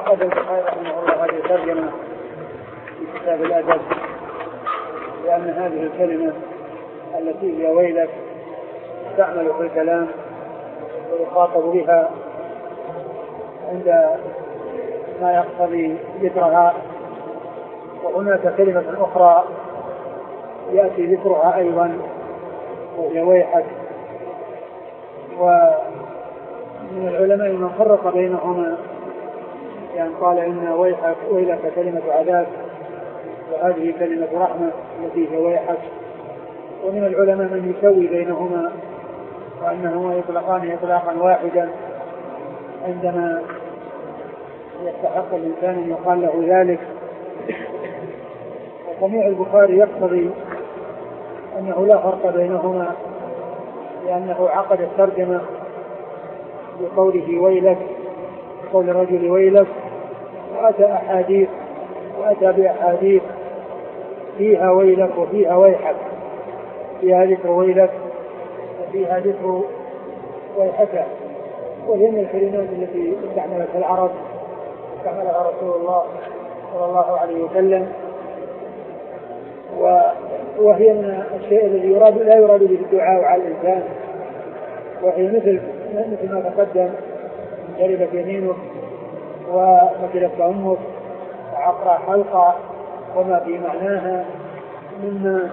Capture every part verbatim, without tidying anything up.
عقد البخاري رحمه الله هذه الترجمة في كتاب الأدب، لأن هذه الكلمة التي هي ويلك تعمل في الكلام ويخاطب بها عند ما يقتضي ذكرها. وهناك كلمة أخرى يأتي ذكرها أيضا وهي ويحك. ومن العلماء من فرق بينهما، يعني قال إن ويحك ويلك كلمة عذاب وهذه كلمة رحمة التي هي ويحك. ومن العلماء من يسوي بينهما وأنهما يطلقان إطلاقا واحدا عندما يستحق الإنسان أن يقال له ذلك. وسميع البخاري يقتضي أنه لا فرق بينهما، لأنه عقد الترجمة بقوله ويلك، قول الرجل ويلك، وأتى أحاديث وأتى بأحاديث فيها ويلك وفيها ويحك، فيها ذكر ويلك وفيها ذكر ويحك، وهي من الكلمات التي استعملت العرب استعملها رسول الله صلى الله عليه وسلم، وهي من الشيء الذي يراد لا يراد به الدعاء على الإنسان، وهي مثل مثل ما تقدم: جربت يمينك ومثلت أمك وعقرى حلقة وما في معناها مما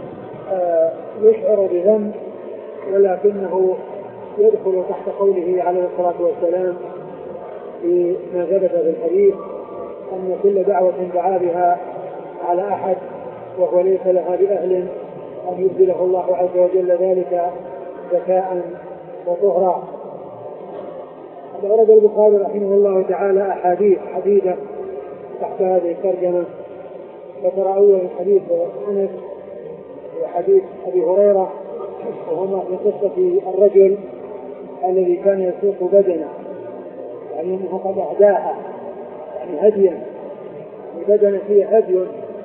يشعر بذنب، ولكنه يدخل تحت قوله عليه الصلاة والسلام فيما ثبت في الحديث أن كل دعوة دعا بها على أحد وهو ليس لها بأهل أن يبدله الله عز وجل ذلك زكاء وطهرا. أورد البخاري رحمه الله تعالى أحاديث عديدة تحت هذه الترجمة. ذكر أول حديث أنس وحديث أبي هريرة، وهما في قصة الرجل الذي كان يسوق بدنه، يعني أنه قد أهداها يعني هديا، بدنه فيه هدي،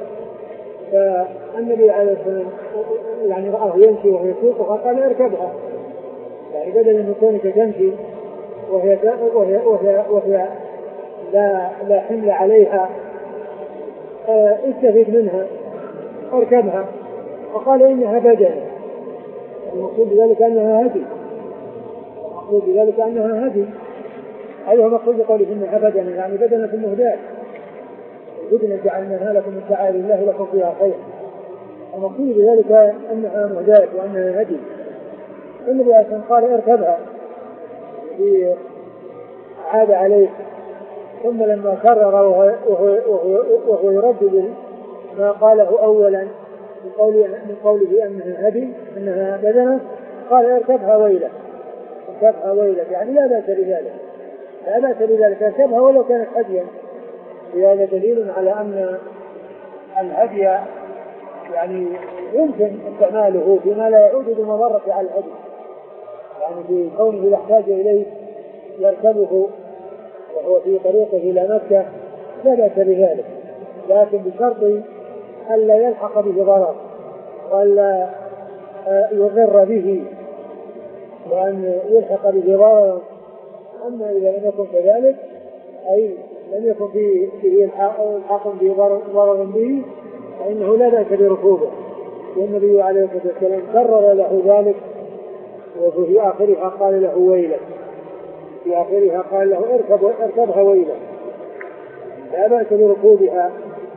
فالنبي عليه الصلاة والسلام يعني رآه يمشي وهو يسوقها قال اركبها، يعني بدل أن كونك تمشي وهي وهي وهي, وهي لا لا حمل عليها استفيد منها اركبها. وقال إنها بدنة، المقصود بذلك أنها هدي، المقصود بذلك أنها هدي هذا هو مقصود قوله إنها بدنة، يعني بدنة المهداة، البدنة جعلناها لكم من شعائر الله لكم فيها خير. المقصود بذلك أنها مهداة وأنها هدي. النبي عليه الصلاة والسلام قال اركبها، عاد عليه، ثم لما كرر وهو, وهو, وهو يردد ما قاله أولا من قوله, من قوله أنها هدي أنها بدنة، قال اركبها ويلك، اركبها ويلك، يعني لا بأس بذلك، لا بأس بذلك، اركبها ولو كانت هديا. هذا دليل على أن الهدي يعني يمكن استعماله فيما لا يعود بمضرة على الهدي، يعني في كونه يحتاج إليه يركبه وهو في طريقه إلى مكة لا بأس بذلك، لكن بشرط ألا يلحق به ضرر وألا يضر به، وأن يلحق به ضرر. أما إذا لم يكن كذلك، أي لم يكن فيه الحاق به ضرر به، فإنه لا بأس بركوبه. والنبي عليه الصلاة والسلام كرر له ذلك، وفي آخرها قال له ويلك، في آخرها قال له اركب اركبها ويلك، لا بأس بركوبها.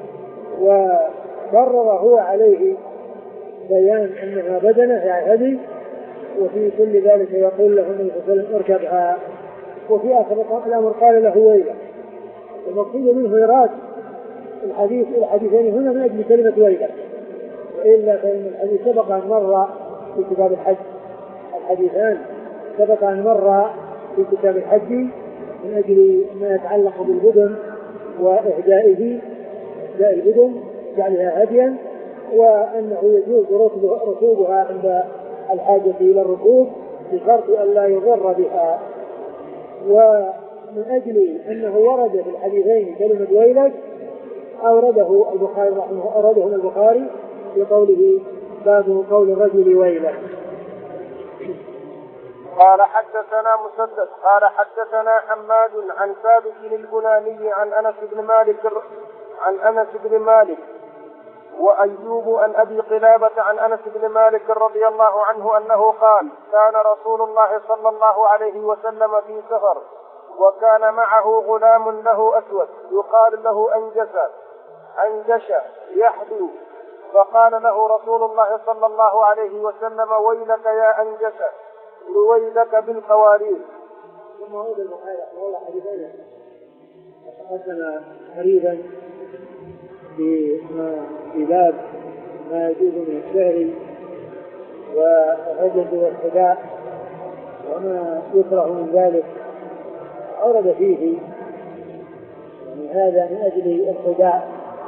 وكرر هو عليه بيان أنها بدنة يعني هدي، وفي كل ذلك يقول له النبي صلى الله عليه وسلم اركبها، وفي آخر الأمر قال له ويلك. المقصود منه إيراد الحديث الحديثين هنا من أجل كلمة ويلك، وإلا فإن الحديث سبق أن مر في كتاب الحج، الحديثان سبق أن مر في كتاب الحج من أجل ما يتعلق بالبدن وإهدائه، إهداء البدن جعلها هديا، وأنه يجوز ركوبها عند الحاجة إلى الركوب بشرط أن لا يضر بها. ومن أجل أنه ورد في الحديثين كلمة ويلك أورده البخاري رحمه أورده البخاري في قوله باب قول الرجل ويلك. قال حدثنا مسدد قال حدثنا حماد عن ثابت البناني عن أنس بن مالك عن أنس بن مالك وأيوب عن أبي قلابة عن أنس بن مالك رضي الله عنه أنه قال كان رسول الله صلى الله عليه وسلم في سفر وكان معه غلام له أسود يقال له أنجس أنجش يحدو فقال له رسول الله صلى الله عليه وسلم ويلك يا أنجس ويلك بالقوارير. ثم هذا البخاري رحمه الله حديثين تقدم قريبا في في باب ما يجوز من الشعر والرجل والخداع وما يكره من ذلك أورد فيه يعني هذا من أجل الخداع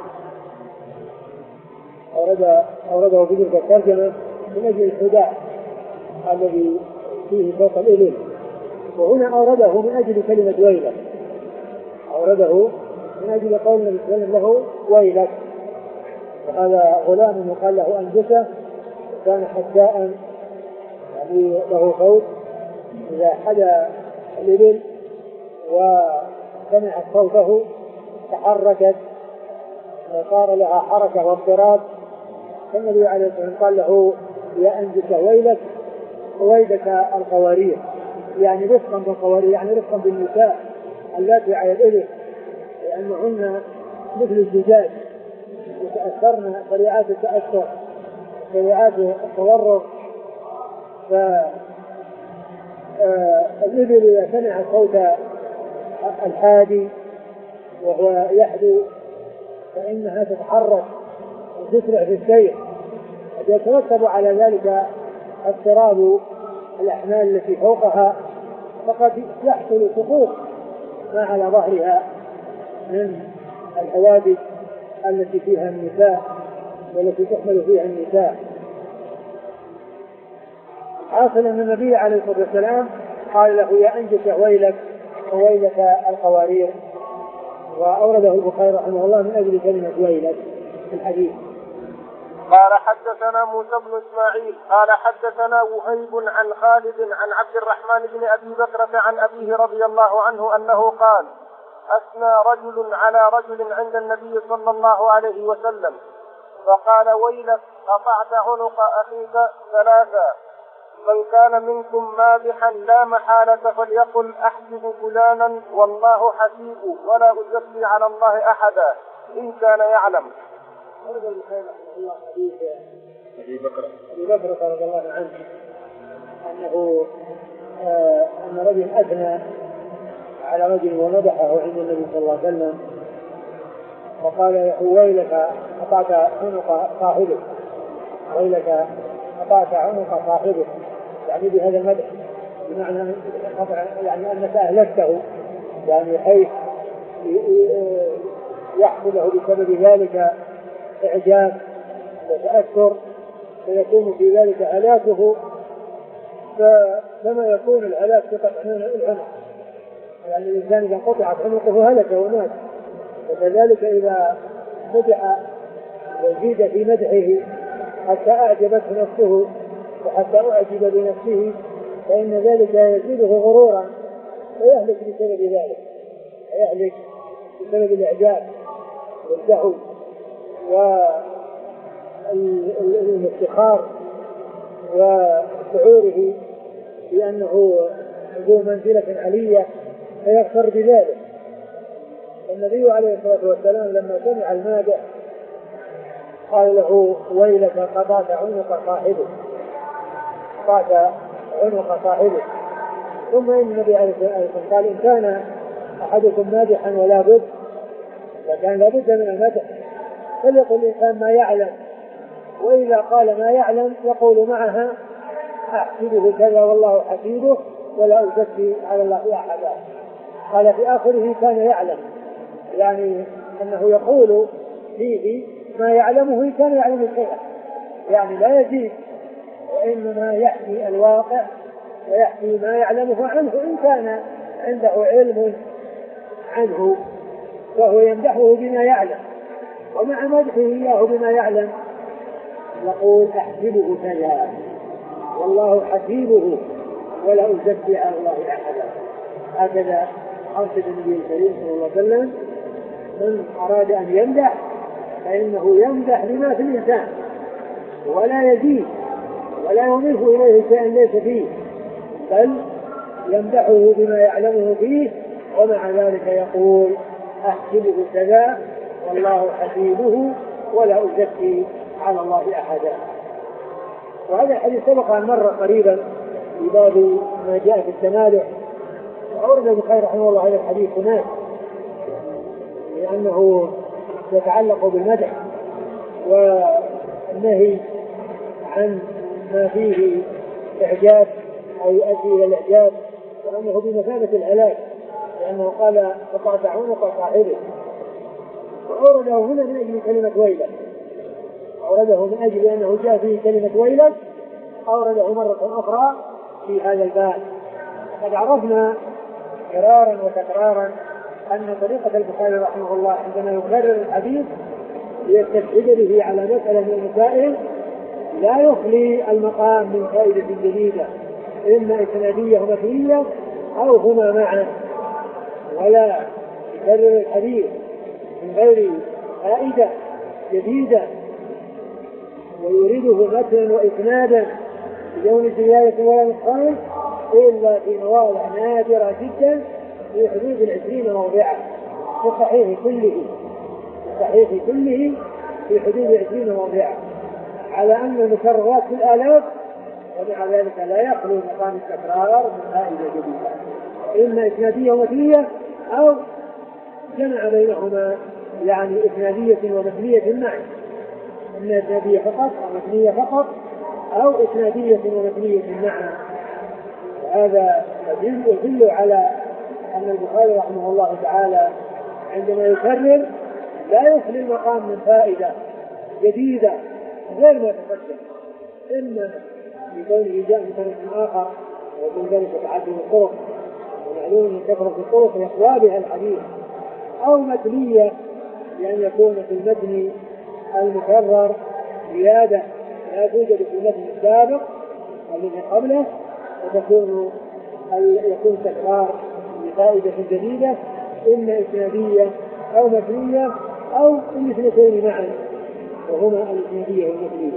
أورد أورده في تلك الترجمة من أجل الخداع الذي فيه فوق الإبل وهنا أورده من أجل كلمة ويلك أورده من أجل قول النبي صلى الله عليه وسلم له ويلك. وهذا غلام يقال له أنجسة كان حداء يعني له صوت إذا حدا الإبل وسمعت صوته تحركت وصار لها حركة واضطراب فالنبي عليه الصلاة والسلام قال له يا أنجسة ويلك ويلك القوارير يعني رفقا بالقوارير يعني رفقا بالنساء اللاتي على الإبل لأنهن مثل الزجاج يتأثرن سريعات التأثر سريعات التورط فالإبل إذا سمع صوت الحادي وهو يحدو فإنها تتحرك وتسرع في السير يترتب على ذلك اضطراب الأحمال التي فوقها فقد يحصل سقوط ما على ظهرها من الحوادث التي فيها النساء والتي تحمل فيها النساء. حاصل أن النبي عليه الصلاة والسلام قال له يا أنجس ويلك وويلك القوارير وأورده البخاري رحمه الله من أجل كلمة ويلك في الحديث. قال حدثنا موسى بن إسماعيل قال حدثنا وهيب عن خالد عن عبد الرحمن بن أبي بكرة عن أبيه رضي الله عنه أنه قال أثنى رجل على رجل عند النبي صلى الله عليه وسلم فقال ويلك قطعت عنق أخيك ثلاثا من كان منكم مادحا لا محالة فليقل أحسب فلانا والله حسيب ولا أزكي على الله أحدا إن كان يعلم. ورد البخاري رحمه الله حديث أبي بكر أبي بكر رضي الله عنه أنه آه أن رجل أثنى على رجل ومدحه عند النبي صلى الله عليه وسلم وقال له ويلك قطعت عنق صاحبك ويلك قطعت عنق صاحبك يعني بهذا المدح بمعنى يعني أنك أهلكته يعني حيث يحصل له بسبب ذلك إعجاب وتأثر فيكون في ذلك هلاكه فلما يكون الهلاك قطع العنق يعني الإنسان إذا قطعت عنقه هلك ومات وكذلك إذا مدح وزيد في مدحه حتى أعجبته نفسه وحتى أعجب بنفسه فإن ذلك يزيده غرورا ويهلك بسبب ذلك ويهلك بسبب الإعجاب والزهو والافتخار وشعوره بأنه ذو منزلة علية فيغتر بذلك. النبي عليه الصلاة والسلام لما سمع المادح قال له ويلك قطعت عنق صاحبك قطعت عنق صاحبك. ثم إن النبي عليه الصلاة والسلام قال إن كان أحدكم مادحا ولا بد فكان لابد من المدح فليقل الإنسان ما يعلم وإذا قال ما يعلم يقول معها أحسبه كذا والله حسيبه ولا أزكي على الله أحدا. قال في آخره كان يعلم يعني أنه يقول فيه ما يعلمه إن كان يعلم شيئا يعني لا يزيد وإنما يحكي الواقع ويحكي ما يعلمه عنه إن كان عنده علم عنه فهو يمدحه بما يعلم ومع مدحه إياه بما يعلم يقول أحسبه كذا والله حسيبه ولا أزكي على الله أحدا. هكذا أرشد النبي الكريم صلى الله عليه وسلم من أراد أن يمدح فإنه يمدح بما في الإنسان ولا يزيد ولا يضيف إليه شيئا ليس فيه، بل يمدحه بما يعلمه فيه، ومع ذلك يقول أحسبه كذا والله حسيبه ولا أزكي على الله أحدا. وهذا الحديث سبق أن مر قريبا في باب ما جاء في التمادح، وأورد البخاري رحمه الله هذا الحديث هناك لأنه يتعلق بالمدح والنهي عن ما فيه إعجاب أو يؤدي إلى الإعجاب، وأنه بمثابة الهلاك، لأنه قال فقعت عنق صاحبه. وأورده هنا من أجل كلمة ويلك، أورده من أجل أنه جاء فيه كلمة ويلك، أورده مرة أخرى في هذا الباب. قد عرفنا مرارا وتكرارا أن طريقة البخاري رحمه الله عندما يكرر الحديث ليستشهد به على مسألة من المسائل لا يخلي المقام من فائدة جديدة، إما إسنادية ومتنية أو هما معا، ولا يكرر الحديث من غير فائدة جديدة ويريده متنا وإسنادا بدون زيادة ولا نقصان إلا في مواضع نادرة جدا في حدود العشرين موضعا في الصحيح كله في الصحيح كله في حدود العشرين موضعا، على أن المكررات في الآلاف، ومع ذلك لا يخلو مقام التكرار من فائدة جديدة، إما إسنادية ومتنية أو جمع بينهما، يعني إسنادية ومتنية معا، إما إسنادية فقط أو متنية فقط أو إسنادية ومتنية معا. هذا يدل على أن البخاري رحمه الله تعالى عندما يكرر لا يخلي المقام من فائدة جديدة غير ما تقدم، إما بكونه جاء من طريق آخر ويكون ذلك تعدد الطرق، ومعلوم أن كثرة الطرق يقوى بها الحديث، أو متنية لأن يكون في المتن المكرر زيادة لا توجد في المتن السابق والذي قبله، وتكون يكون تكرار بفائدة جديدة إما إسنادية أو متنية أو الاثنتين معا، وهما الإسنادية والمتنية.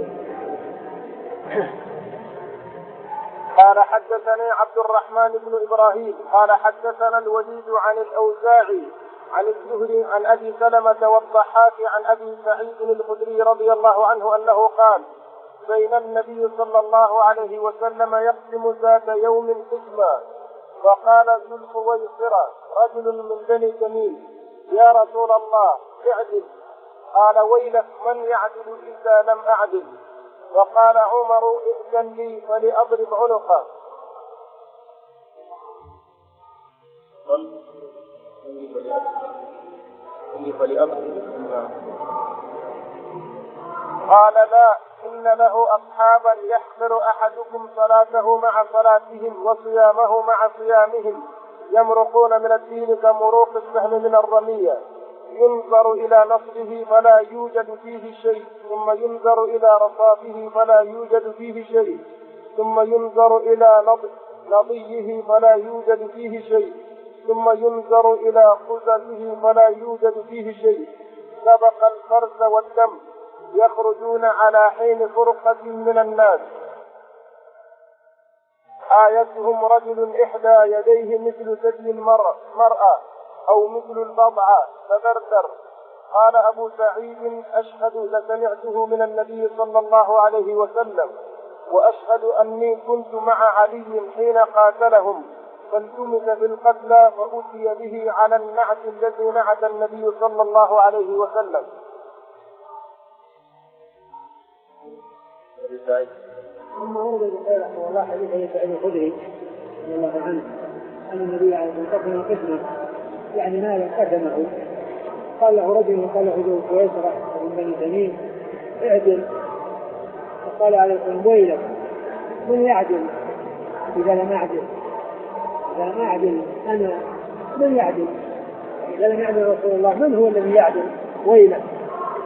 قال حدثني عبد الرحمن بن إبراهيم قال حدثنا الوليد عن الأوزاعي عن الزهري عن أبي سلمة والضحاك عن أبي سعيد الخدري رضي الله عنه أنه قال بين النبي صلى الله عليه وسلم يقسم ذات يوم قسما، وقال ذو الخويصرة رجل من بني تميم يا رسول الله اعدل، قال ويلك من يعدل إذا لم أعدل، وقال عمر ائذن لي فلأضرب عنقه. قال لا، إن له أصحابا يحقر أحدكم صلاته مع صلاتهم وصيامه مع صيامهم، يمرقون من الدين كمروق السهم من الرمية، ينظر إلى نصبه فلا يوجد فيه شيء، ثم ينظر إلى رصافه فلا يوجد فيه شيء، ثم ينظر إلى نضيه فلا يوجد فيه شيء، ثم ينظر إلى خزفه فلا يوجد فيه شيء، سبق الفرس والدم، يخرجون على حين فرقة من الناس، آيتهم رجل إحدى يديه مثل ثدي المرأة أو مثل البضعة فدردر. قال أبو سعيد أشهد لسمعته من النبي صلى الله عليه وسلم، وأشهد أني كنت مع علي حين قاتلهم، فالتمس بالقتلى فأتي به على النعت الذي نعت النبي صلى الله عليه وسلم. ثم ورد البخاري رحمه الله حديث ابي سعيد الخدري رضي الله عنه ان النبي عليه الصلاه والسلام قسم قسمه، يعني مالا قدمه، قال له رجل قال له ذو الخويصرة من بني تميم اعدل، فقال عليه الصلاه ويلك من يعدل اذا لم اعدل، اذا لم اعدل انا من يعدل، اذا لم يعدل رسول الله من هو الذي يعدل؟ ويلك.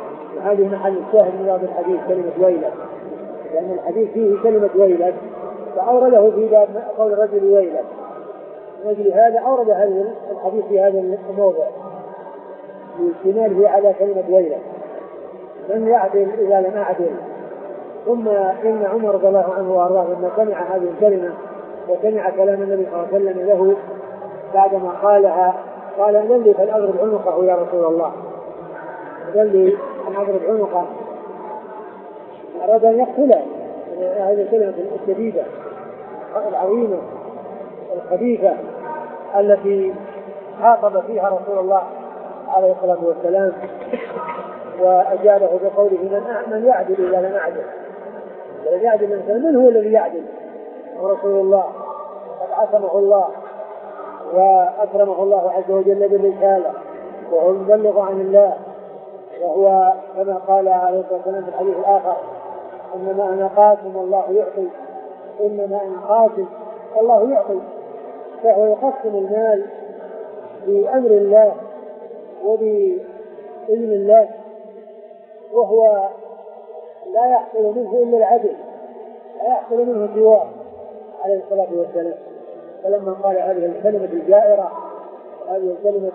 وهذه محل الشاهد من هذا الحديث كلمه ويلك، لأن الحديث فيه كلمة ويلك، فأورده في باب قول الرجل ويلك، من أجل هذا أورد هذا الحديث في هذا الموضع لاستناده على كلمة ويلك من يعدل إذا لم أعدل. ثم إن عمر رضي الله عنه وأرضاه لما سمع هذه الكلمة وسمع كلام النبي صلى الله عليه وسلم له بعدما قالها قال أذن لي فلأضرب عنقه يا رسول الله، أذن لي أن أضرب عنقه، أراد أن يقتله. هذه الكلمة الشديدة العظيمة الخبيثة التي خاطب فيها رسول الله عليه الصلاة والسلام وأجابه بقوله من من يعدل إذا لم أعدل. ولم يعدل الإنسان، من هو الذي يعدل؟ ورسول الله قد عصمه الله وأكرمه الله عز وجل بالرسالة وهو المبلغ عن الله، وهو كما قال عليه الصلاة والسلام في الحديث الآخر إنما أنا قاسم والله يعطي، إنما أنا قاسم الله يعطي. فهو يقسم المال بأمر الله وبإذن الله، وهو لا يحصل منه إلا العدل، لا يحصل منه سواه عليه الصلاة والسلام. فلما قال هذه الكلمة الجائرة، هذه الكلمة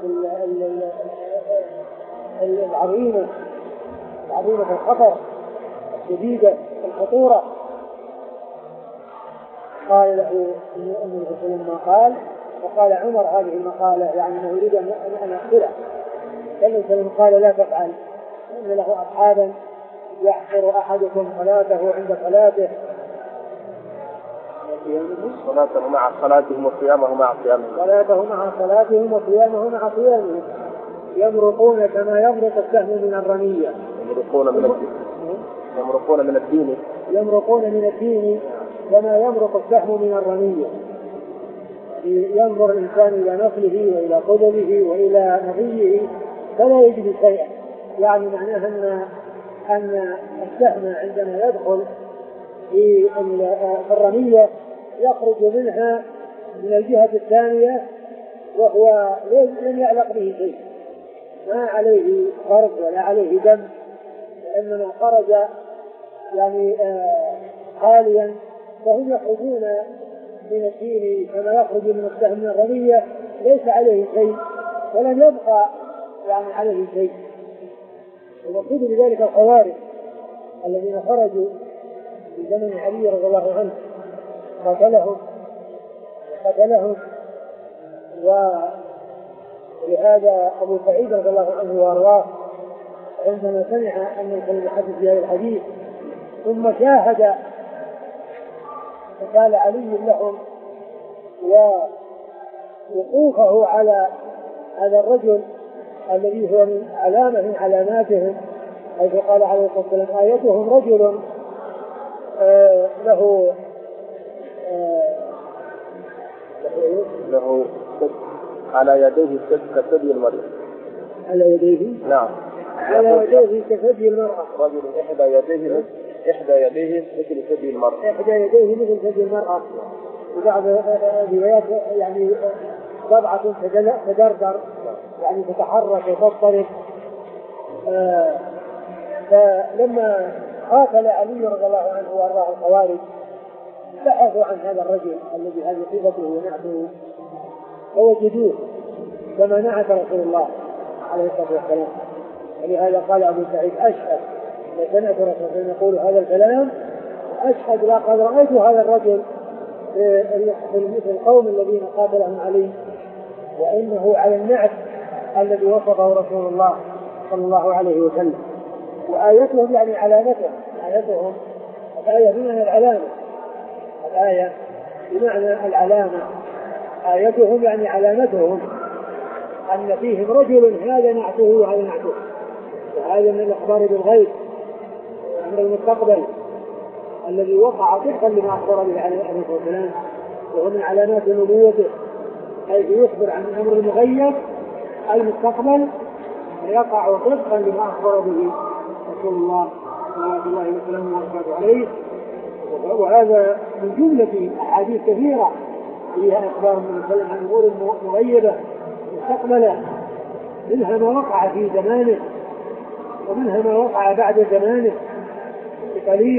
العظيمة العظيمة الخطر الشديدة الخطورة، قال له النبي صلى الله عليه وسلم ما قال، وقال عمر هذه المقالة يعني أنه يريد أن أقتله. النبي صلى الله عليه وسلم قال لا تفعل، إن له أصحابا يحقر أحدكم صلاته عند صلاته صلاته مع صلاتهم وصيامه مع صيامهم صلاته مع صلاتهم وصيامه مع صيامهم يمرقون كما يمرق السهم من الرمية. يمرقون من الدين يمرقون من الدين يمرقون من الدين كما يمرق السهم من الرمية. ينظر الإنسان إلى نصله وإلى قدره وإلى نظيه فلا يجد شيئا، يعني معناه أن أن السهم عندما يدخل في الرمية يخرج منها من الجهة الثانية وهو لم يعلق به شيء، ما عليه خرج ولا عليه دم، لأنما خرج يعني خاليا، فهم يخرجون من الدين كما يخرج من السهم من الرمية ليس عليه شيء ولم يبقى يعني عليه شيء. ومقصود بذلك الخوارج الذين خرجوا في زمن علي رضي الله عنه قتلهم قتلهم ولهذا أبو سعيد رضي الله عنه وأرضاه عندما سمع أن الكلمة حدث في هذا الحديث ثم شاهد فقال علي لهم ووقوفه على هذا الرجل الذي هو من علامة من علاماتهم، حيث قال عليه الصلاة والسلام آيتهم رجل آه له آه له على يديه كثدي المرأة على يديه نعم على يديه كثدي المرأة رجل إحدى يديه إحدى يديه مثل ثدي المرأة إحدى يديه مثل ثدي المرأة. وبعض الروايات يعني ضبعة تدردر يعني تتحرك وتضطرب. آه فلما قاتل علي رضي الله عنه وارضاه الخوارج بحثوا عن هذا الرجل الذي هذه صفته ونعته فوجدوه كما نعت رسول الله عليه الصلاة والسلام. ولهذا قال أبو سعيد أشهد سمعت رسول الله يقول هذا الكلام أشهد لقد رأيت هذا الرجل في القوم الذين قاتلهم علي وإنه على النعت الذي وصفه رسول الله صلى الله عليه وسلم. وآيتهم يعني علامتهم آيتهم الآية بمعنى العلامة الآية بمعنى العلامة آيتهم يعني علامتهم أن فيهم رجل هذا نعته وهذا نعته، وهذا من الأخبار بالغيب أمر المستقبل الذي وقع طبقا لما أخبر به عليه الصلاة والسلام، وهو من علامات نبوته حيث يخبر عن الأمر المغيب المستقبل ويقع طبقا لما أخبر به رسول الله صلى الله عليه وسلم وبركاته عليه. وهذا من جملة أحاديث كثيرة فيها إخبار من وسلم عن أمور مغيبة مستقبلة، منها ما وقع في زمانه ومنها ما وقع بعد زمانه بقليل،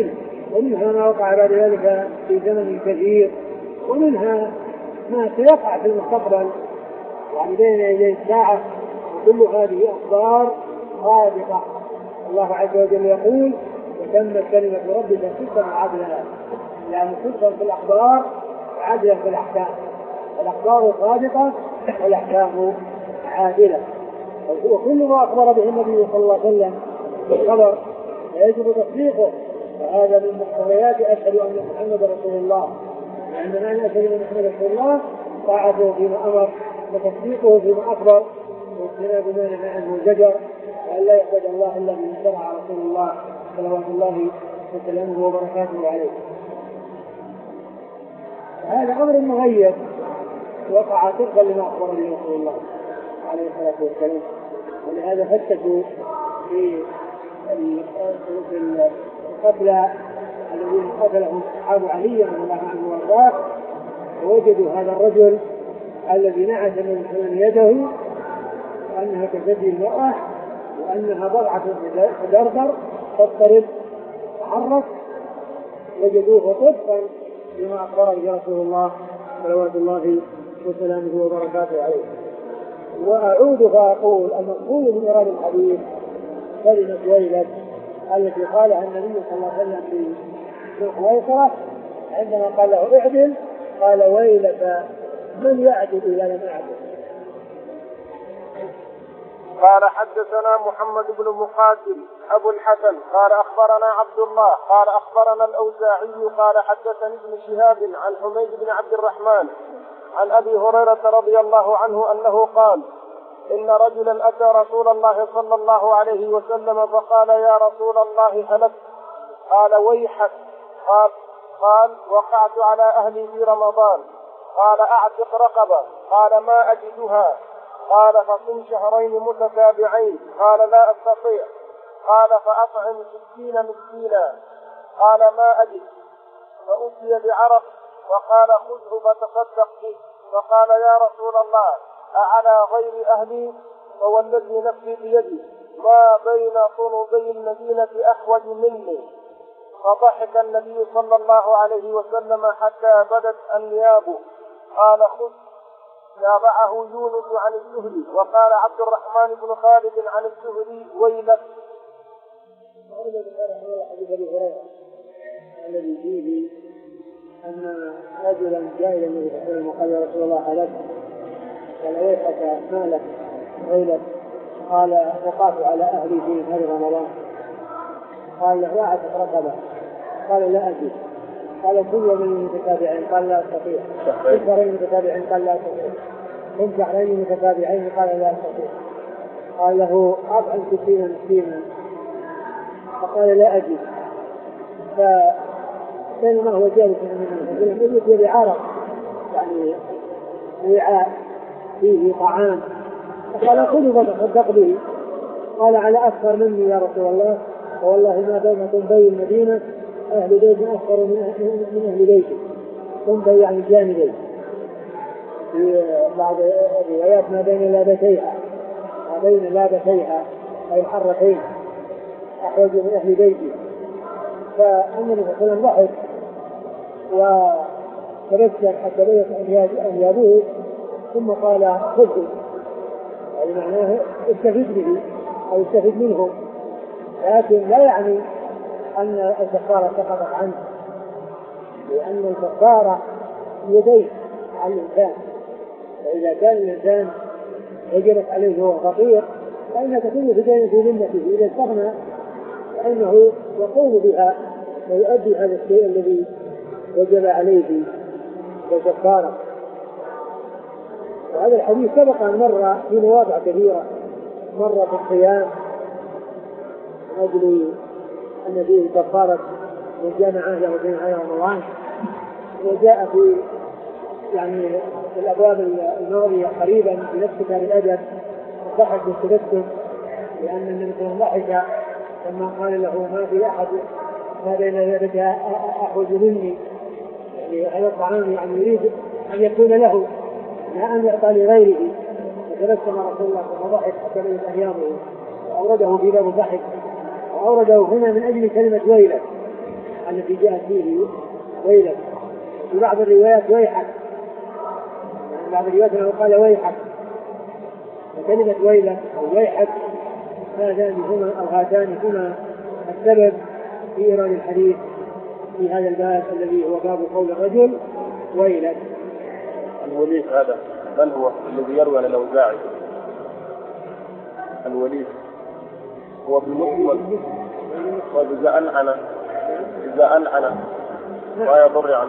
ومنها ما وقع بعد ذلك في زمن كثير، ومنها ما سيقع في المستقبل يعني بين يدي الساعة. وكل هذه أخبار صادقة. الله عز وجل يقول وتمت كلمة ربك صدقا وعدلا، يعني صدقا في الأخبار وعدلا في الأحكام. الأخبار صادقة والأحكام عادلة. وكل ما أخبر به النبي صلى الله عليه وسلم بالخبر يجب تصديقه، وهذا من مقتضيات أشهد أن محمدا رسول الله. لأن معنى أشهد أن محمدا رسول الله طاعته فيما أمر وتصديقه فيما أخبر واجتناب ما نهى عنه زجر، وأن لا يعبد الله إلا بما شرع رسول الله صلوات الله وسلامه وبركاته عليه. هذا أمر مغيب وقع طبقا لما أخبر به رسول الله عليه الصلاة والسلام. ولهذا فتشوا في القتلى الذين قتلهم أصحاب علي رضي الله عنه وارضاه، ووجدوا هذا الرجل الذي نعت من حلم يده وأنها كثدي المرأة وأنها بضعة تدردر تضطرب تحرك، وجدوه طبقا لما أخبر به رسول الله صلوات الله وسلامه وبركاته عليه. وأعود فأقول المقصود من إرادة الحديث كلمة ويلك التي قالها النبي صلى الله عليه وسلم في الخويصرة عندما قال له اعدل، قال ويلك من يعدل إذا لم يعدل. قال حدثنا محمد بن مقاتل أبو الحسن قال أخبرنا عبد الله قال أخبرنا الأوزاعي قال حدثني ابن شهاب عن حميد بن عبد الرحمن عن أبي هريرة رضي الله عنه أنه قال إن رجلا أتى رسول الله صلى الله عليه وسلم فقال يا رسول الله هلكت. قال ويحك. قال, قال وقعت على أهلي في رمضان. قال أعتق رقبة. قال ما أجدها. قال فصم شهرين متتابعين. قال لا أستطيع. قال فأطعم ستين مسكينا. قال ما أجد. فأتي بعرق وقال خذه فتصدق به. فقال يا رسول الله أعلى غير أهلي؟ فوالذي نفسي بيدي ما بين طنوبي المدينة أحوج مني. فضحك النبي صلى الله عليه وسلم حتى بدت أنيابه. قال خذ. تابعه يونس عن الزهري وقال عبد الرحمن بن خالد عن الزهري ويلك. الذي فيه أن رجلا جاء إلى النبي صلى الله عليه وسلم وقال يا رسول الله هلكت. قال ويحك مالك ويلك. قال وقعت على أهلي في نهار رمضان. قال له أعتق رقبة. قال لا أجد. قال كل يومين متتابعين. قال لا أستطيع. كل شهرين متتابعين. قال لا أستطيع. كل شهرين متتابعين. قال لا أستطيع. قال له أطعم ستين مسكينا. فقال لا أجد. فبينما هو جالس من المسجد يجد بعرق يعني وعاء فيه طعام. فقال خذوا فتصدق به. قال على أكثر مني يا رسول الله؟ والله ما بين طنبي المدينة أهل بيت أكثر من أهل بيتي. طنبي يعني جانبي، في بعض الروايات ما بين لابتيها، ما بين لابتيها أي حرتين أحوج من أهل بيتي. فالنبي صلى الله عليه وسلم ضحك وتبسم حتى بيت أنيابه ثم قال خذه، يعني معناه استفيد به أو استفيد منه، لكن لا يعني أن الكفارة سقطت عنه، لأن الكفارة يديه على الإنسان. فإذا كان الإنسان وجبت عليه هو فقير فإنها تكون في دين في ذمته، إذا استغنى فإنه يقوم بها ويؤدي هذا الشيء الذي وجب عليه ككفارة. وهذا الحديث سبق أن مر في مواضع كثيرة، مر في الصيام من أجل أن فيه كفارة من جامع أهله في نهاية رمضان، وجاء في يعني في الأبواب الماضية قريبا في نفس كتاب الأدب ضحك بالتبسم لأن النبي صلى الله عليه وسلم لما قال له ما في أحد ما بين يدك أحوج مني، يعني هذا الطعام يعني يريد أن يكون له لا أن يعطى لغيره. فتبسم رسول الله ثم ضحك حتى بين أيامه وأورده في باب الضحك، وأورده هنا من أجل كلمة ويلك، التي جاءت فيه ويلك. في بعض الروايات ويحك، يعني بعض الروايات أنه قال ويحك، وكلمة ويلك أو ويحك هذان هما الغاتان هما السبب في إيراد الحديث في هذا الباب الذي هو باب قول الرجل ويلك. الوليد هذا من هو الذي يروي عن الأوزاعي؟ الوليد هو بالمسلم وإذا أنعن إذا أنعن لا يضر يعني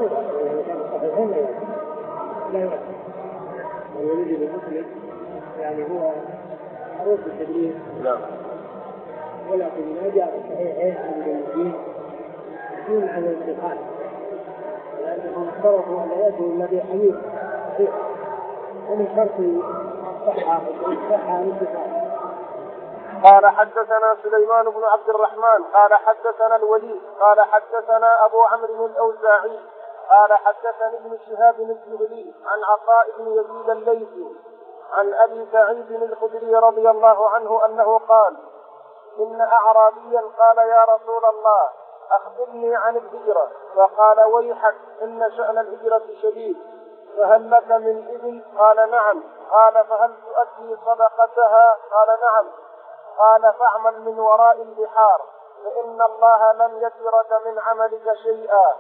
لا يؤثر. الوليد بالمسلم يعني هو معروف بالتدريس، نعم، ولكن ما جاء في الصحيحين عن المدلسين يكون على الانتقال، لأنهم اشترطوا أن لا يأتوا الذي حديث صحيح، ومن شرط الصحة والصحة والانتقال. قال حدثنا سليمان بن عبد الرحمن قال حدثنا الوليد قال حدثنا أبو عمرو الأوزاعي قال حدثني ابن شهاب الزهري عن عطاء بن يزيد الليثي عن أبي سعيد الخدري رضي الله عنه أنه قال: إن أعرابيا قال: يا رسول الله أخبرني عن الهجرة. فقال: ويحك إن شأن الهجرة شديد، فهل لك من إبل؟ قال: نعم. قال: فهل تؤدي صدقتها؟ قال: نعم. قال: فاعمل من وراء البحار فإن الله لم يترك من عملك شيئا.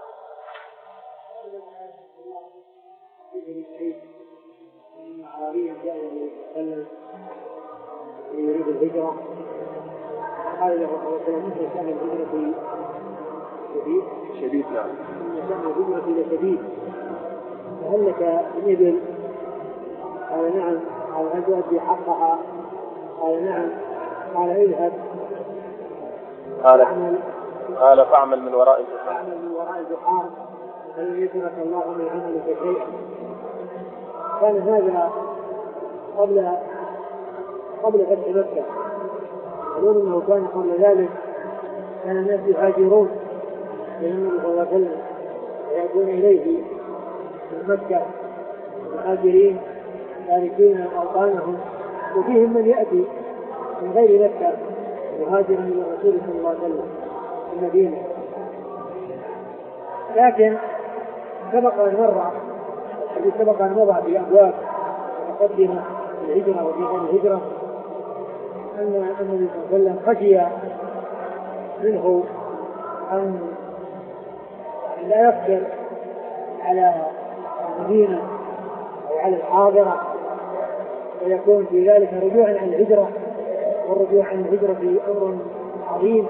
أعرابيا جاء النبي صلى الله عليه وسلم يريد الهجرة، قال له صلى الله عليه وسلم: إن شأن الهجرة شديد شديد نعم إن شأن الهجرة لشديد، فهل لك من إبل؟ قال: نعم. قال: هل تؤدي حقها؟ قال: نعم. قال: اذهب. قال قال فاعمل من وراء البحار فاعمل من وراء البحار فلن يترك الله من عملك شيئا. كان هذا قبل قبل فتح مكة، معلوم انه كان قبل ذلك كان الناس يهاجرون الى النبي صلى الله عليه وسلم ويأتون اليه من مكة مهاجرين تاركين اوطانهم، وفيهم من يأتي من غير مكة مهاجرا الى الرسول صلى الله عليه وسلم في المدينة. لكن سبق أن مر الذي سبق أن مضى في أبواب مقدمة الهجرة وفي غير الهجرة أن النبي صلى الله عليه وسلم خشي منه أن لا يقدر على المدينة أو على الحاضرة، ويكون في ذلك رجوعا عن الهجرة، والرجوع عن الهجرة في أمر عظيم.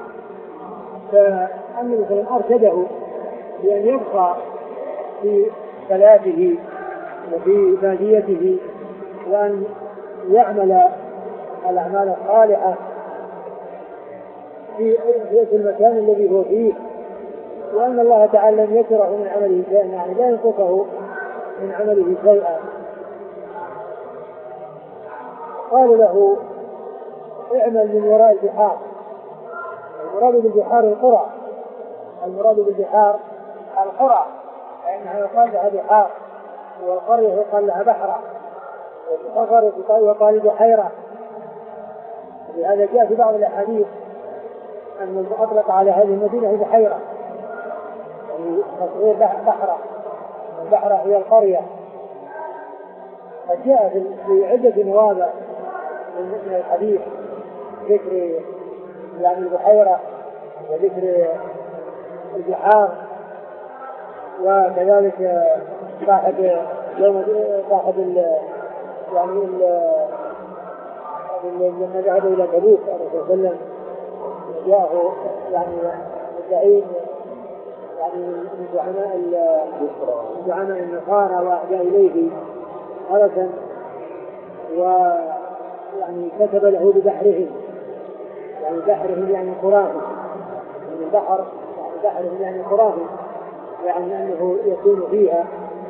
فالنبي صلى الله عليه وسلم أرشده بأن يبقى في صلاته وفي باديته، وأن يعمل الأعمال الصالحة في المكان الذي هو فيه، وأن الله تعالى لم يتره من عمله شيئا، يعني لا ينقصه من عمله شيئا. قال له: اعمل من وراء البحار. المراد بالبحار القرى، المراد بالبحار القرى، لأنها يقال لها بحار، والقرية يقال لها بحرة، والقرية يقال بحيرة. لهذا جاء في بعض الأحاديث أن أطلق على هذه المدينة بحيرة، يعني تصغير بحرة، البحرة هي القرية. قد جاء في عدة مواضع من الحديث ذكر يعني البحيرة وذكر البحار، وكذلك صاحب يوم صاحب ال يعني لما ذهب إلى تبوك الرسول صلى الله عليه وسلم جاءه يعني الزعيم يعني من زعماء من زعماء النصارى وأهدى إليه فرسا، ويعني كتب له ببحرهم، يعني بحرهم يعني قراهم، يعني البحر يعني بحرهم يعني قراهم، يعني أنه يكون فيها.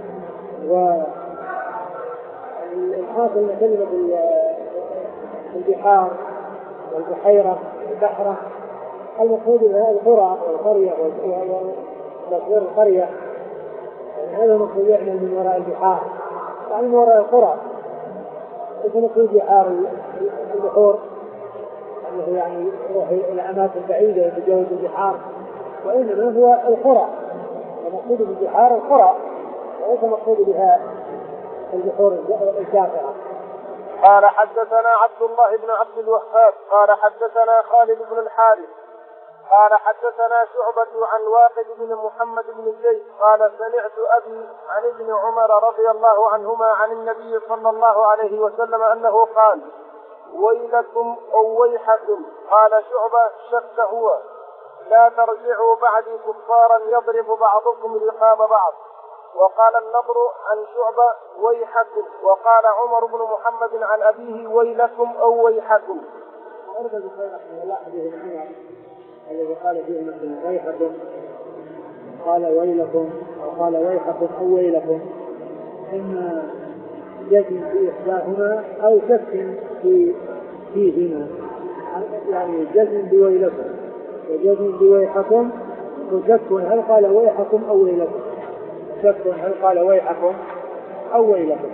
والحاصل أن كلمة البحار والبحيرة والبحرة المقصود بها القرى والقرية وتصوير القرية، يعني هذا المقصود يعمل من وراء البحار، يعني من وراء القرى. يكون في بحار البحور أنه يعني يروح إلى أماكن بعيدة يتجاوز البحار، وإنما هو القرى، المقصود بالبحار القرى وليس المقصود بها البحور الجافرة. قال حدثنا عبد الله بن عبد الوهاب قال حدثنا خالد بن الحارث قال حدثنا شعبة عن واقد بن محمد بن زيد قال سمعت أبي عن ابن عمر رضي الله عنهما عن النبي صلى الله عليه وسلم أنه قال ويلكم أو ويحكم. قال شعبة شك هو لا ترجعوا بعدي كفارا يضرب بعضكم رقاب بعض. وقال النضر عن شعبة ويحكم. وقال عمر بن محمد عن أبيه ويلكم أو ويحكم. ورد البخاري رحمه الله حديث عمر الذي قال فيه مثل ويحكم قال ويلكم أو قال ويحكم أو ويلكم، إما جزم في إحداهما أو شك في فيهما، يعني جزم بويلكم وجزم بويحكم وشك هل قال ويحكم أو ويلكم، شك هل قال ويحكم أو ويلكم.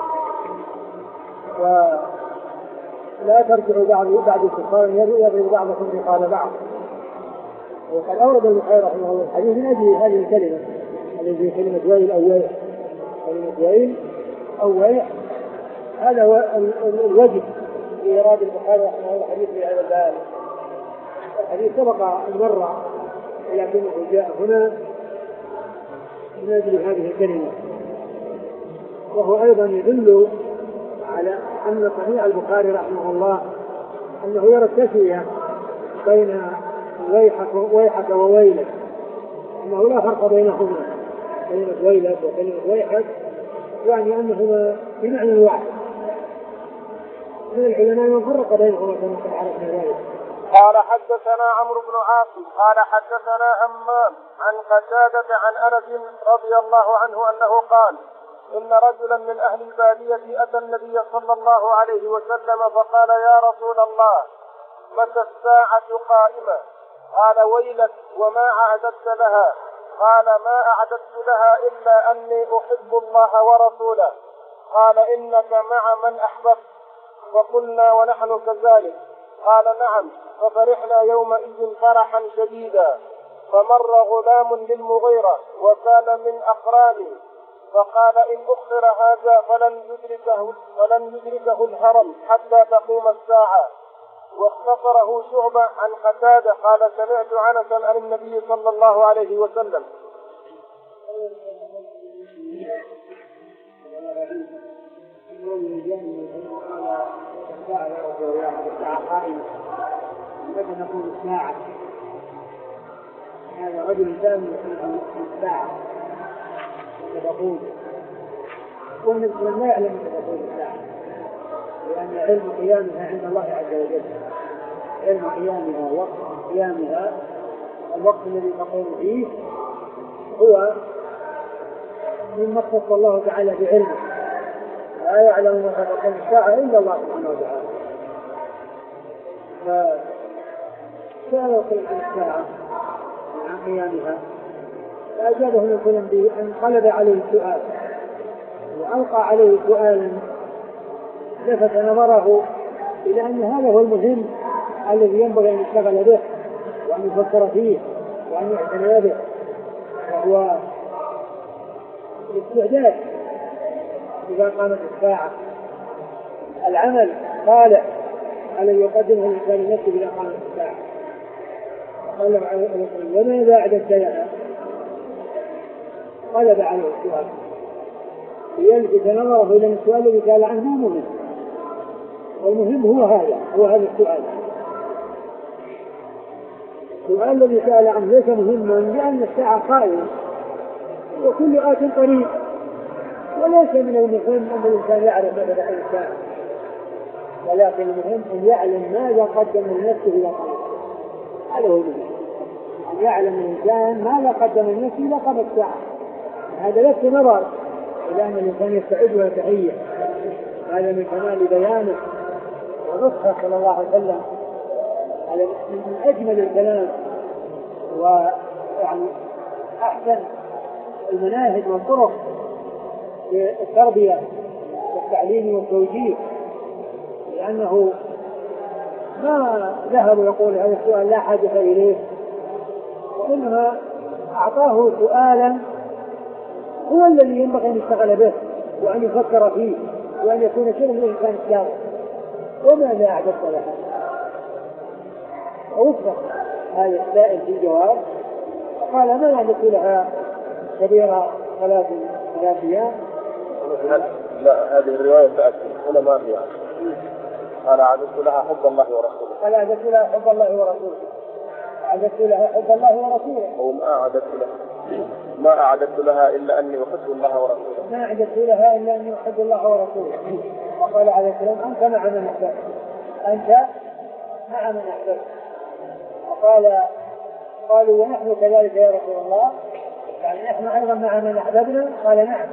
ولا ترجعوا بعد بعد الكفار يضرب بعضكم رقاب بعض. وقد أورد البخاري رحمه الله الحديث من أجل هذه الكلمة التي كلمة ويل أو ويح، كلمة ويل أو ويح هذا هو الوجه في إيراد البخاري رحمه الله الحديث في هذا الباب. الحديث سبق المرة ولكنه جاء هنا من أجل هذه الكلمة، وهو أيضا يدل على أن صحيح البخاري رحمه الله أنه يرى التسوية بين ويحك ويحك وويلك، أنه لا فرق بينهما، كلمة ويلك وكلمة ويحك يعني أنهما بمعنى واحد. من العلماء من فرق بينهما كما عرفنا ذلك. قال حدثنا عمرو بن عاصم قال حدثنا همام عن قتادة عن أنس رضي الله عنه أنه قال إن رجلا من أهل البادية أتى النبي صلى الله عليه وسلم فقال يا رسول الله متى الساعة قائمة؟ قال ويلك وما أعددت لها؟ قال ما أعددت لها إلا أني أحب الله ورسوله. قال إنك مع من أحببت. فقلنا ونحن كذلك. قال نعم. ففرحنا يومئذ فرحا شديدا. فمر غلام للمغيرة وكان من أقراني فقال إن أخر هذا فلن يدركه, فلن يدركه الهرم حتى تقوم الساعة. واختصره شعبة عن قتادة قال سمعت عنسا عن النبي صلى الله عليه وسلم. متى نقول الساعة؟ هذا رجل ثاني يقول الساعة تقول، والنسبة لا يعلم متى تقول الساعة، لأن علم قيامها عند الله عز وجل. علم قيامها وقت قيامها الوقت الذي تقوم فيه هو مما اختص الله تعالى بعلمه، لا يعلم متى تقوم الساعة إلا الله سبحانه وتعالى. فسألوا عن الساعة عن قيامها فأجابه من كلام بأن قلب عليه السؤال وألقى عليه سؤالا لفت نظره إلى أن هذا هو المهم الذي ينبغي أن يشتغل به وأن يفكر فيه وأن يعتني به، وهو الاستعداد إذا قامت الساعة. العمل صالح الذي يقدمه الإنسان نفسه إذا قامت الساعة. قال عليه وماذا أعددت لها؟ قلب عليه السؤال ليلفت نظره إلى السؤال الذي سأل عنه مهم، والمهم هو هذا هو هذا السؤال. السؤال الذي سأل عنه ليس مهما لأن الساعة قائمة وكل آت قريب، وليس من المهم أن الإنسان يعرف ماذا تقول الساعة، ولكن المهم أن يعلم ماذا قدم لنفسه إلى قامت الساعة. هذا هو المهم، أن يعلم الإنسان ماذا قدم لنفسه إلى قامت الساعة. هذا لفت نظر إلى أن الإنسان يستعد ويتهيأ، هذا من كمال بيانه ونصحه صلى الله عليه وسلم على من أجمل الكلام ويعني أحسن المناهج والطرق في التربية والتعليم والتوجيه، لأنه ما ذهب يقول هذا السؤال لا حاجة إليه وإنما أعطاه سؤالا هو الذي ينبغي أن يشتغل به وأن يفكر فيه وأن يكون شنو الإنسان الشاغل، وماذا أعددت لها؟ ووفق هذا السائل في الجواب فقال ما أعددت لها كبيرة ثلاث ثلاث أيام. لا هذه الرواية تأتي هنا ما فيها. قال أعددت لها حب الله ورسوله. قال أعددت لها حب الله ورسوله. أعددت لها حب الله ورسوله. وما أعددت لها ما أعددت لها إلا أني أحب الله ورسوله. ما أعددت لها إلا أني أحب الله ورسوله. وقال عليه السلام أنت مع من أحببت. أنت مع من أحببت. وقال قالوا ونحن كذلك يا رسول الله، يعني نحن أيضا مع من أحببنا؟ قال نعم.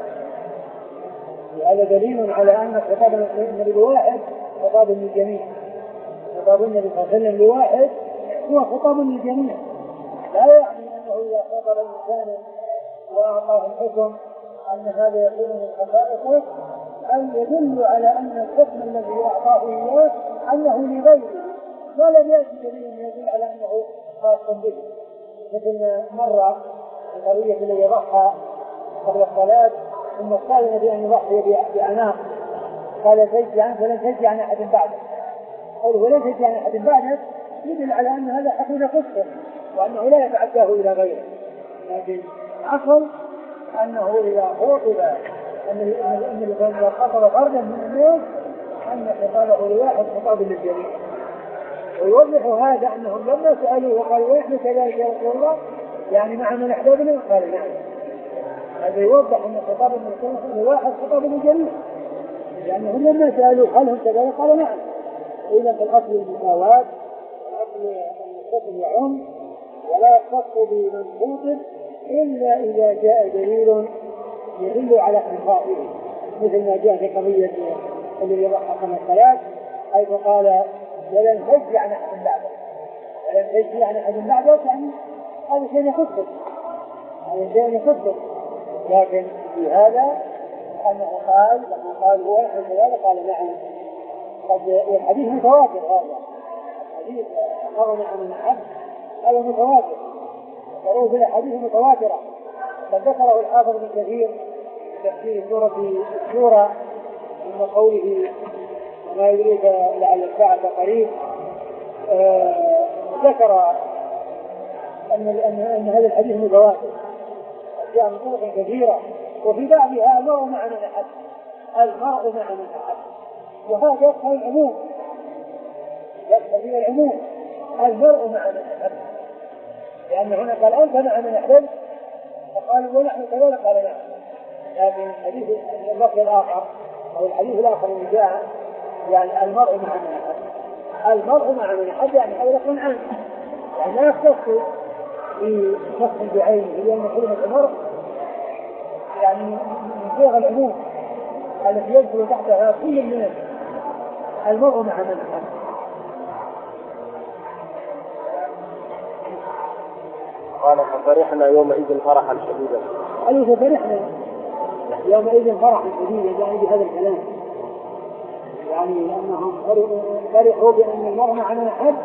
وهذا دليل على أن خطاب النبي الواحد خطاب للجميع. خطاب النبي صلى الله عليه وسلم لواحد هو خطاب للجميع، لا يعني أنه إذا خطب إنسانا وأعطاه الحكم أن هذا يكون من خصائصه، أن يدل على أن الحكم الذي أعطاه إياه أنه لغيره، ما لم يأتي دليل يدل على أنه خاص به. مثل ما مر القضية الذي ضحى قبل الصلاة ثم قال النبي أن يضحي بأعناق، قال تجزي عنه فلن تجزي عن أحد بعده، قوله ولن تجزي عن أحد بعده يدل على أن هذا حقيقة قصة وأنه لا يتعداه إلى غيره. لكن أصل أنه إذا خطب أن إذا خطب فردا من الناس أن خطابه لواحد خطاب للجميع. ويوضح هذا أنهم لما سألوه وقالوا ونحن كذلك يا رسول الله يعني مع من أحببنا؟ قال نعم. هذا يوضح أن خطاب الرسول لواحد خطاب للجميع، لأنهم لما سألوه هل هم كذلك؟ قال نعم. إذا في الأصل المساواة، الأصل أن الحكم يعم ولا يختص بمن خطب إلا إذا جاء دليل يدل على إخفائه، مثل ما جاء في قضية الذي ضحى خمس صلاة حيث قال ولن تجزي عن أحد بعده، ولن تجزي عن أحد بعده، يعني هذا شيء يخصك، هذا شيء يخصك. لكن في هذا أنه قال لما قال هو كذلك قال نعم. قد والحديث متواتر، هذا الحديث أخبرنا عن الأحد هذا متواتر، وروى في الأحاديث متواترة. قد ذكره الحافظ ابن كثير في سورة الشورى من قوله ما يدريك لعل الساعة قريب، آه ذكر أن, أن, أن هذا الحديث متواتر جاء من طرق كثيرة، وفي بعضها المرء مع من أحد، المرء مع من أحد، وهذا يدخل العموم، يدخل فيه العموم المرء مع من أحد، لأن هنا قال أنت مع من أحد فقالوا ونحن كذلك قال نعم. لكن الحديث اللفظ الآخر أو الحديث الآخر اللي جاء يعني المرء مع من أحد، المرء مع من أحد يعني هذا لفظ عام، يعني لا يختص في شخص بعينه، لأن كلمة المرء يعني من صيغ العموم التي يدخل تحتها كل الناس، المرء مع من أحد. قال ففرحنا يومئذ فرحا شديدا. قالوا ففرحنا يومئذ فرحا شديدا يعني بهذا الكلام، يعني أنهم فرحوا بأن المرء مع من أحد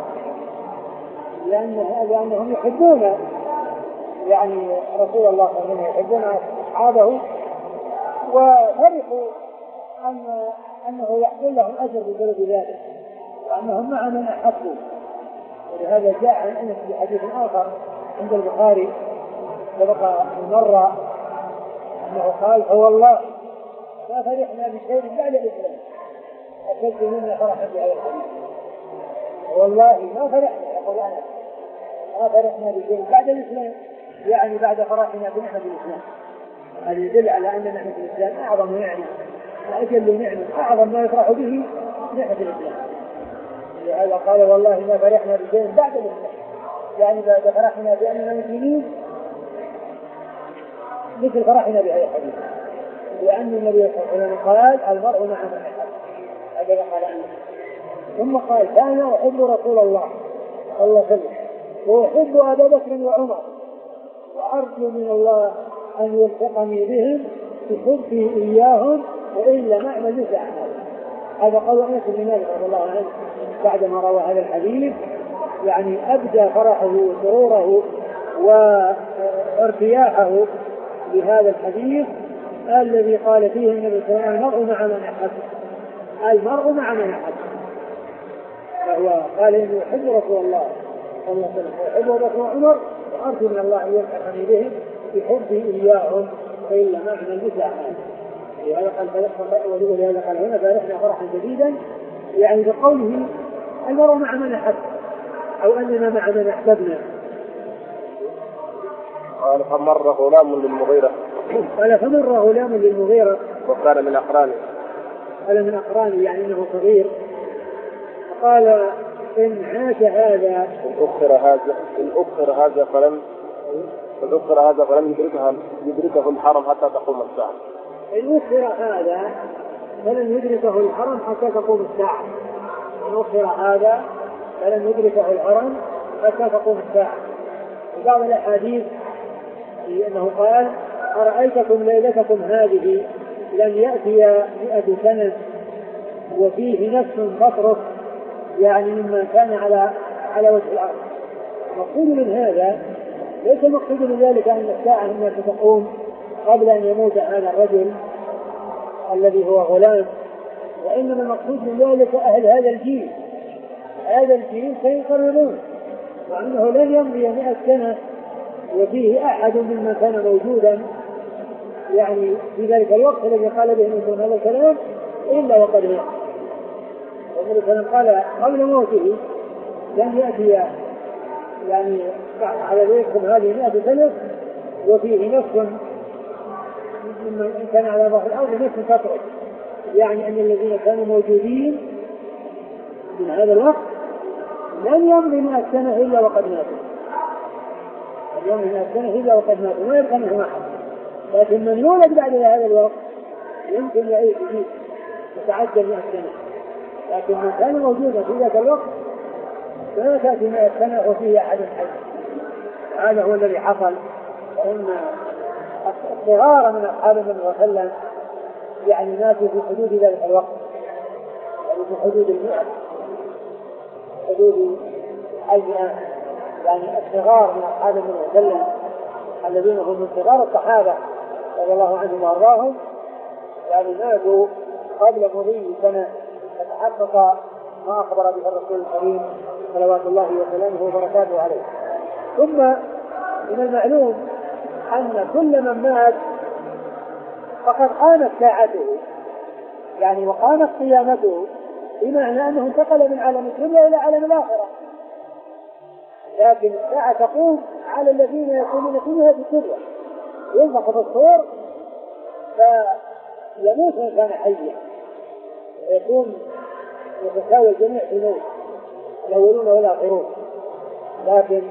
لأنهم يحبون يعني رسول الله صلى الله عليه وسلم، يحبون أصحابه، وفرحوا أن أنه يحصل لهم أجر بسبب ذلك وأنهم مع من أحبوا. ولهذا جاء عن أنس في حديث آخر عند البخاري سبق مرة أنه قال فوالله ما فرحنا بشيء بعد الإسلام أشد منا فرحا بهذا الحديث. والله ما فرحنا، يقول أنس ما فرحنا بشيء بعد الإسلام، يعني بعد فرحنا بنعمة الإسلام. هذا يدل على أن نعمة الإسلام أعظم نعمة وأجل نعمة، أعظم ما يفرح به نعمة الإسلام. لهذا قال والله ما فرحنا بشيء بعد الإسلام، يعني بعد فرحنا بأننا مسلمين مثل فرحنا بهذا الحديث، لأن النبي صلى الله عليه وسلم قال المرء مع من أحب، هذا قال عنه. ثم قال فأنا أحب رسول الله صلى الله عليه وسلم وأحب أبا بكر وعمر وأرجو من الله أن يلحقني بهم بحبه إياهم وإلا ما أعمل مثل أعماله. هذا قول أنس بن مالك رضي الله عنه بعدما روى هذا الحديث، يعني أبدى فرحه وسروره وارتياحه لهذا الحديث الذي قال فيه النبي صلى الله عليه وسلم المرء مع من أحب، المرء مع من أحب. فهو قال إنه يحب رسول الله صلى الله عليه وسلم ويحب رسول عمر وأرجو من الله أن يلحقني بهم بحبه إياهم فإلا ما من المثل أحد. ولهذا قال ولهذا قال هنا فرحنا فرحا جديدا، يعني بقوله المرء مع من أحب أو أننا مع من أحببنا. قال فمر غلام للمغيرة قال فمر غلام للمغيرة وكان من أقرانه، قال من أقرانه يعني أنه صغير. قال إن عاش هذا إن أخر هذا إن أخر هذا فلم إن أخر هذا فلم يدركها يدركه الحرم حتى تقوم الساعة. إن أخر هذا فلم يدركه الحرم حتى تقوم الساعة. إن أخر هذا فلم يدركه الحرم حتى تقوم الساعة. وبعض الأحاديث أنه قال أرأيتكم ليلتكم هذه لم يأتي مئة سنة وفيه نفس تطرق، يعني مما كان على على وجه الأرض. المقصود من هذا ليس المقصود من ذلك أن الساعة إنها ستقوم قبل أن يموت هذا الرجل الذي هو غلام، وإنما المقصود من ذلك أهل هذا الجيل. هذا الجيل سيقررون، وأنه لن يمضي مئة سنة وفيه أحد ممن كان موجودا يعني في ذلك الوقت الذي قال به من هذا الكلام إلا وقد مات. والنبي صلى الله عليه وسلم قال قبل موته لن يأتي يعني على ذلكم هذه مئة سنة وفيه نفس ممن كان على ظهر الأرض نفس تطرق، يعني أن الذين كانوا موجودين من هذا الوقت لن يمضي مئة سنة إلا وقد ماتوا. اليوم من السنة إلا وقد ماتوا ما يبقى منهم أحد. لكن من يولد بعد هذا الوقت يمكن يعيش فيه يتعدى مئة سنة، لكن من كان موجودا في ذاك الوقت فلا تأتي مئة سنة وفيه أحد حي. هذا هو الذي حصل. فإن الصغار من أصحاب النبي صلى الله عليه وسلم يعني ماتوا في حدود ذلك الوقت، يعني في حدود المئة، حدود المئة، يعني الصغار من أصحاب النبي صلى الله عليه وسلم الذين هم من صغار الصحابة رضي الله عنهم وأرضاهم يعني ماتوا قبل مضي سنة فتحقق ما أخبر به الرسول الكريم صلوات الله وسلامه وبركاته عليه. ثم من المعلوم أن كل من مات فقد قامت ساعته، يعني وقامت قيامته، بمعنى أنه انتقل من عالم الدنيا إلى عالم الآخرة. لكن الساعة تقوم على الذين يكونون فيها بالدنيا، ينفخ في الصور فيموت من كان حيا ويكون يتساوى الجميع في الموت الأولون والآخرون. لكن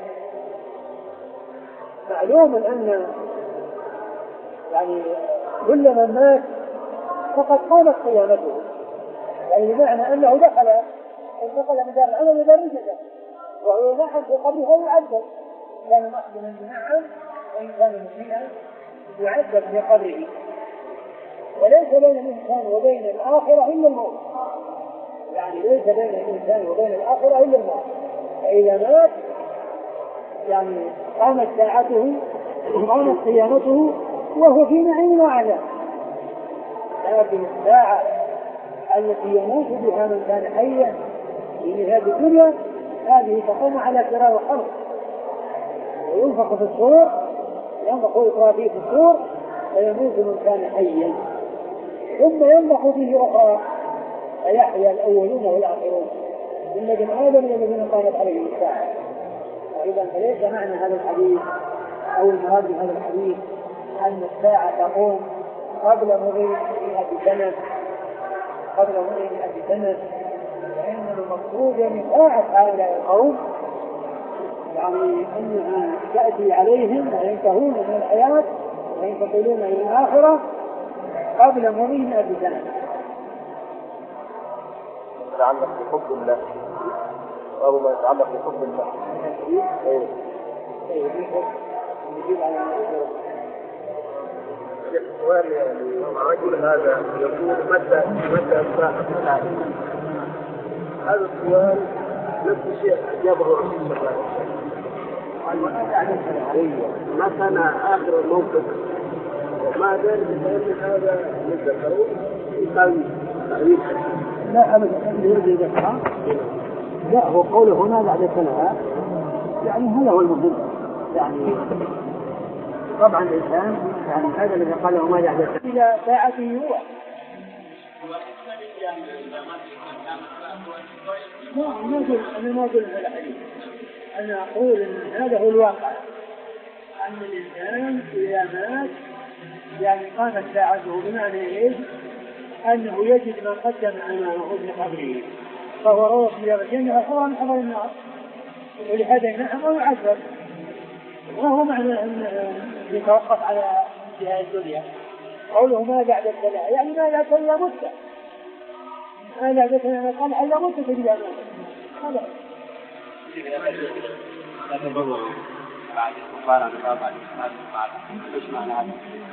معلوم أن يعني كل من مات فقد قامت قيامته، يعني بمعنى أنه دخل انتقل من دار العمل إلى الجنة وهو ينعم في قبره يعذب، كان محسنا بنعم وإن كان مسيئا يعذب في قبره. وليس بين الإنسان وبين الآخرة إلا الموت، يعني ليس بين الإنسان وبين الآخرة إلا الموت. فإذا مات يعني قامت ساعته قامت قيامته وهو في نعيم وعذاب. لكن الساعة التي يموت بها من كان حيا في هذه الدنيا هذه تقوم على فراغ الخلق، وينفخ في الصور، ينفخ إسرافيل في الصور فيموت من كان حيا، ثم ينفخ به أخرى فيحيا الأولون والآخرون من لدن آدم إلى الذين قامت عليهم الساعة. وإذا فليس معنى هذا الحديث أو المراد بهذا الحديث أن الساعة تقوم قبل مضي مئة سنة قبل مضي مئة سنة، وإنما المقصود من ساعة هؤلاء القوم يعني أنها تأتي عليهم وينتهون من الحياة وينتقلون إلى الآخرة قبل مضي مئة سنة. يتعلق بحب الله أو ما يتعلق بحب الله. إيه إيه نجيب على السؤال الرجل هذا يقول متى متى الساعة؟ هذا السؤال نفس الشيء أجابه الرسول صلى الله عليه وسلم. مثلا آخر الموقف ما بين بين هذا يذكروا يساوي لا أبدا اللي يريد يذكرها لا هو قوله هنا بعد سنة يعني هذا هو المهم يعني طبعا الإنسان يعني هذا الذي قاله ما يحدث إلى ساعته هو ما أقول أنا ما أقول هذا الحديث أنا أقول أن هذا هو الواقع أن الإنسان إذا مات يعني قامت ساعته بمعنى إيش أنه يجد ما قدم أمامه في قبره فهو روح إلى الجنة فهو من حضر النار ولهذا ينعم ويعذب وهو معنى أن يتوقف على انتهاء الدنيا قوله ما بعد الصلاة يعني ما لا تلا مدة ما لا تلا قال ألا مدة تجد أمامه هذا لا تبرر بعد الكفار بعد الإسلام بعد إيش معنى هذا؟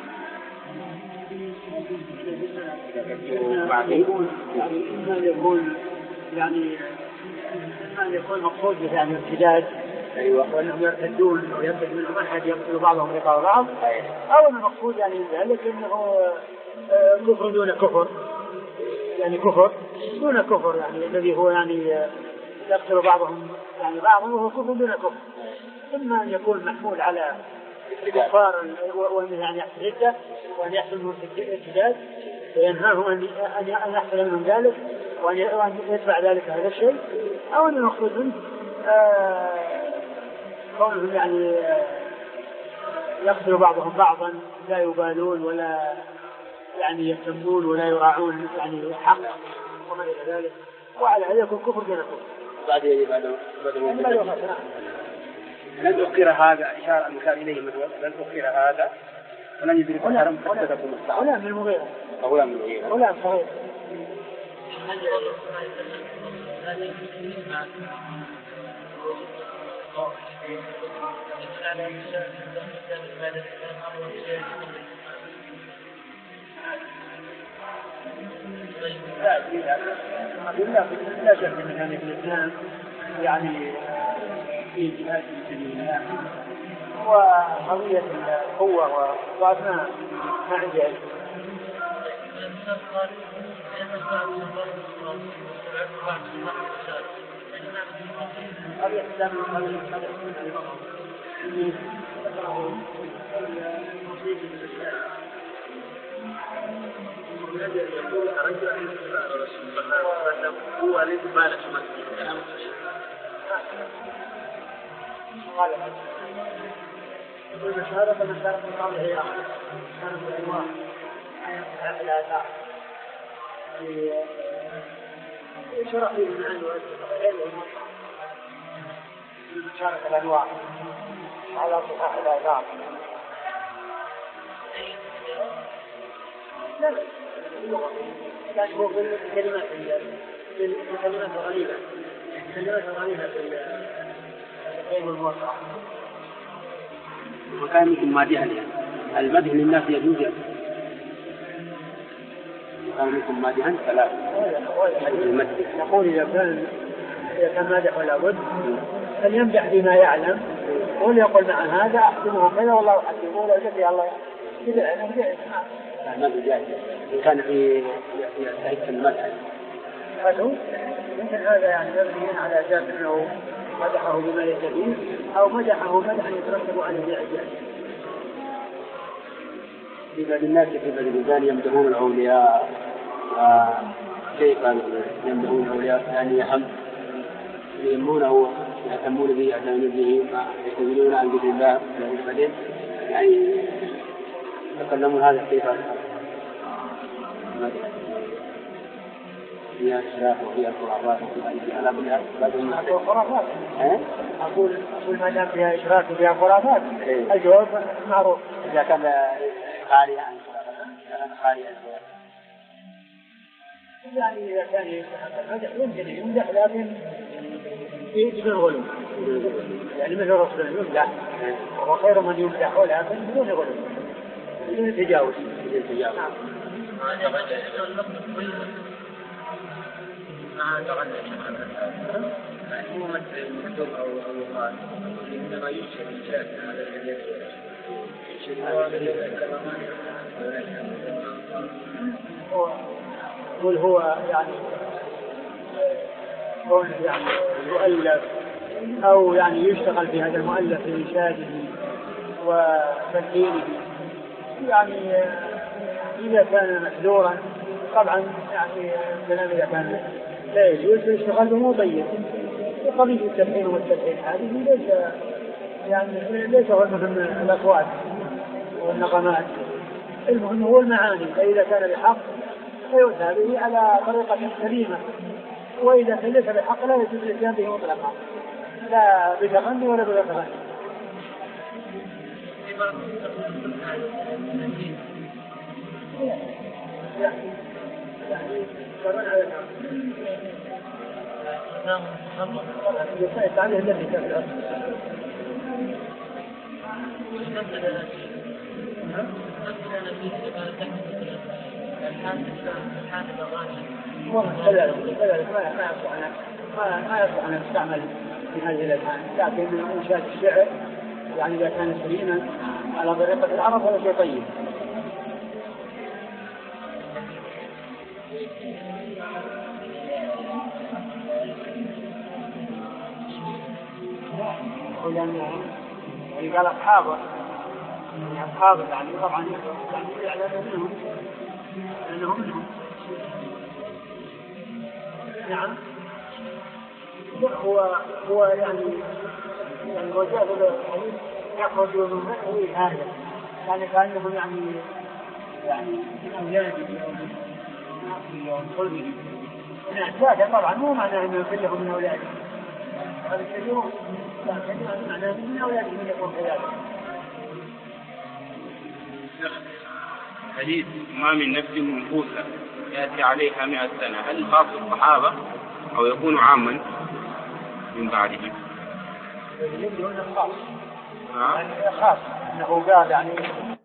بعدين يعني إما يكون يعني إما يكون مقصود يعني ارتداد أيوة وأنهم يرتدون ويبدأ منهم أحد يقتل بعضهم لقاء بعض أو المقصود يعني ذلك أنه كفر دون كفر يعني كفر دون كفر يعني الذي هو يعني يقتل بعضهم يعني بعضهم وهو كفر دون كفر إما أن يكون محمول على الكفار وأن يعني يحصل ردة وأن يحصل منهم ارتداد وينهاهم أن يحصل منهم ذلك وأن يدفع ذلك هذا الشيء أو أن المقصود منه كونهم يعني يقتل بعضهم بعضا لا يبالون ولا يعني يهتمون ولا يراعون يعني حق وما إلى ذلك وعلى هذا يكون كفر دون كفر. بعد يجب أن لن أخير هذا إشارة المشار إليه مثلا لن أخير هذا ولن يدرك الحرم حتى تكون الساعة ولا من المغيرة ولا من المغيرة ولا من المغيرة لا شك من أن الإسلام يعني في جهاد سبيل الله وقضية القوة وضعفنا ما عندي علم. هو ليس بالغ قال المشاركة مشاركة القاضي هي كانت الأنواع في الآثار في شرح لي من عنه المشاركة الأنواع على صحاح الآثار لا لا كان هو بالكلمات الكلمات الغريبة الكلمات الغريبة في غير الموقع وكان مثل مادحا المدح للناس يجوز وكان مثل مادحا فلا نقول إذا كان إذا كان مادح ولا بد أن يمدح بما يعلم وليقول مع هذا أحسنه كذا والله أحسنه ولا جدي الله كذا أنا جاهز ما بجاهز إن كان في يستحق المدح يمكن هذا يعني مبني على أساس أنه مدحه بما ليس فيه أو مدحه مدحا يترتب عليه الإعجاز. في بعض الناس في بعض الإنسان يمدحون الأولياء وكيف يمدحون الأولياء يعني يهم يهمونه يهتمون به يعتنون به يستجيبون عن ذكر الله بعدين يعني يتكلمون هذا كيف فيها إشراك وفيها خرافات وفيها خرافات. أقول أقول ما دام فيها إشراك وفيها خرافات الجواب معروف. إذا كان خالي عن خرافات كان خالي عن يعني إذا كان يمدح يمكن يمدح لكن بدون غلو يعني مثل رسول يمدح وخير من يمدح ولكن بدون غلو بدون تجاوز. نعم. ما تغنى المكتوب أو أو يقال إنما يشهد الشاهد هذا الذي يشهد هو قل هو يعني كون يعني مؤلف أو يعني يشتغل في هذا المؤلف لإنشاده وتلحينه، يعني إذا كان محذورا طبعا يعني الكلام إذا كان لا يجوز الاشتغال به طيب. قضية التلحين والتلحين هذه ليس يعني ليس هو المهم الأصوات والنغمات، المهم هو المعاني. فإذا كان بحق فيؤتى به على طريقة سليمة، وإذا كان ليس بحق لا يجوز الاتيان به مطلقا، لا بتغني ولا بغير تغني. يصير عليه الذي كان كذلك ما يصلح أن ما يصلح أن يستعمل في هذه الأذهان، لكن من إنشاد الشعر يعني إذا كان سليما على طريقة العرب هذا شيء طيب. يعني قال أصحابه أصحابه يعني طبعا يعني يعلموا منهم لأنهم منهم. نعم هو هو يعني يعني وجاء الحديث يخرج من نحو هذا، يعني كأنهم يعني يعني من أولاده ومن قلبه من أحساسه. طبعا مو معناه أنه كلهم من أولاده، هذا الشيء لكن معناه من أولاده من يكون كذلك. حديث ما من نفس منفوسة يأتي عليها مئة سنة، هل خاص الصحابة أو يكون عاما من بعدهم؟ الذي هنا خاص يعني خاص أنه قال يعني